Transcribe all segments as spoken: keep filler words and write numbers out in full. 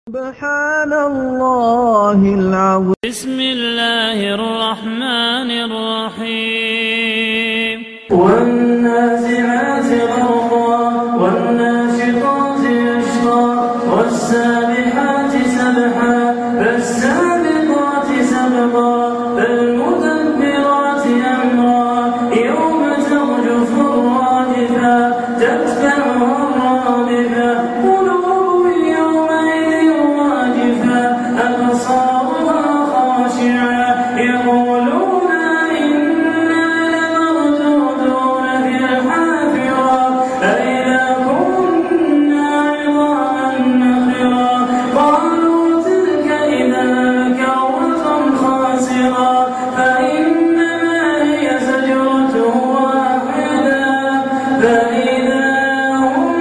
سبحان الله العظيم. بسم الله الرحمن الرحيم. والنازعات غرقا والناشطات نشطا والسابحات سبحا فالسابقات سبقا فالمدبرات أمرا يوم ترجف الرادفة تتبعها الرادفة قلوب يومئذ واجفة أبصارها خاشعة يقولون إنا لمردودون في الحافرة أإذا كنا عظاما نخرا قالوا تلك إذا كرة خاسرة فإنما هي زجرة واحدة فإذا هم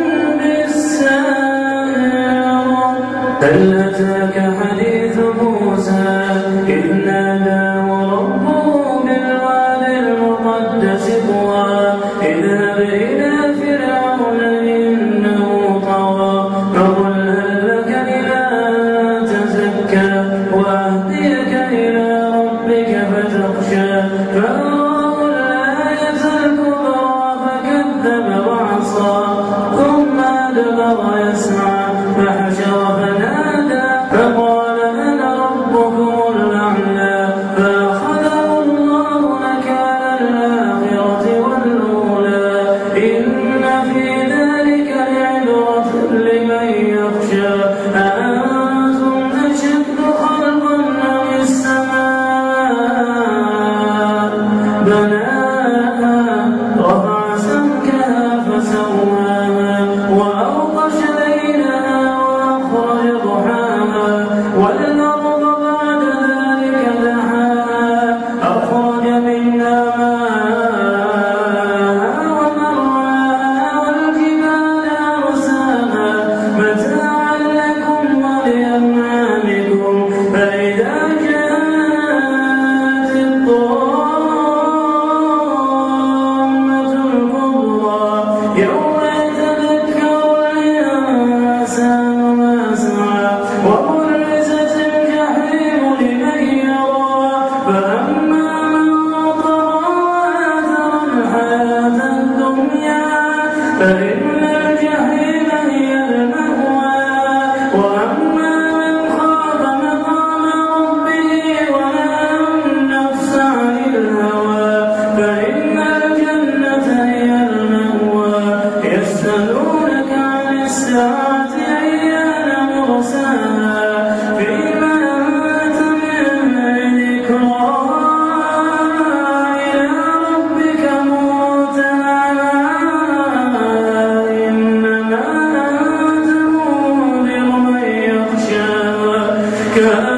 بالساهرة. هل أتاك حديث موسى إذ ناداه ربه بالوادي المقدس طوى اذهب إلى فرعون إنه طغى فقل هل لك إلى أن تزكى وأهديك إلى ربك فتخشى فأراه الآية الكبرى فكذب وعصى ثم أدبر يسعى فحشر فنادى فقال أنا ربكم الأعلى فأخذه الله نكال الآخرة والأولى إن في ذلك لعبرة لمن يخشى أأنتم أشد خلقا أم السماء بناها رفع سمكها فسواها وأغطش ليلها وأخرج ضحاها والأرض بعد ذلك دحاها أخرج منها ماءها ومرعاها والجبال أرساها متاعا لكم ولأنعامكم فإذا جاءت الطامة الكبرى يوم يتذكر الإنسان ما سعى وبرزت الجحيم لمن يرى فأما من طغى وآثر الحياة الدنيا فإن الجحيم هي المأوى وأما من خاف مقام ربه ونهى النفس عن الهوى فإن الجنة هي المأوى. يسألونك عن الساعة أيان مرساها فيما أنت من ذكراها إلى ربك منتهاها إنما أنت منذر من يخشاها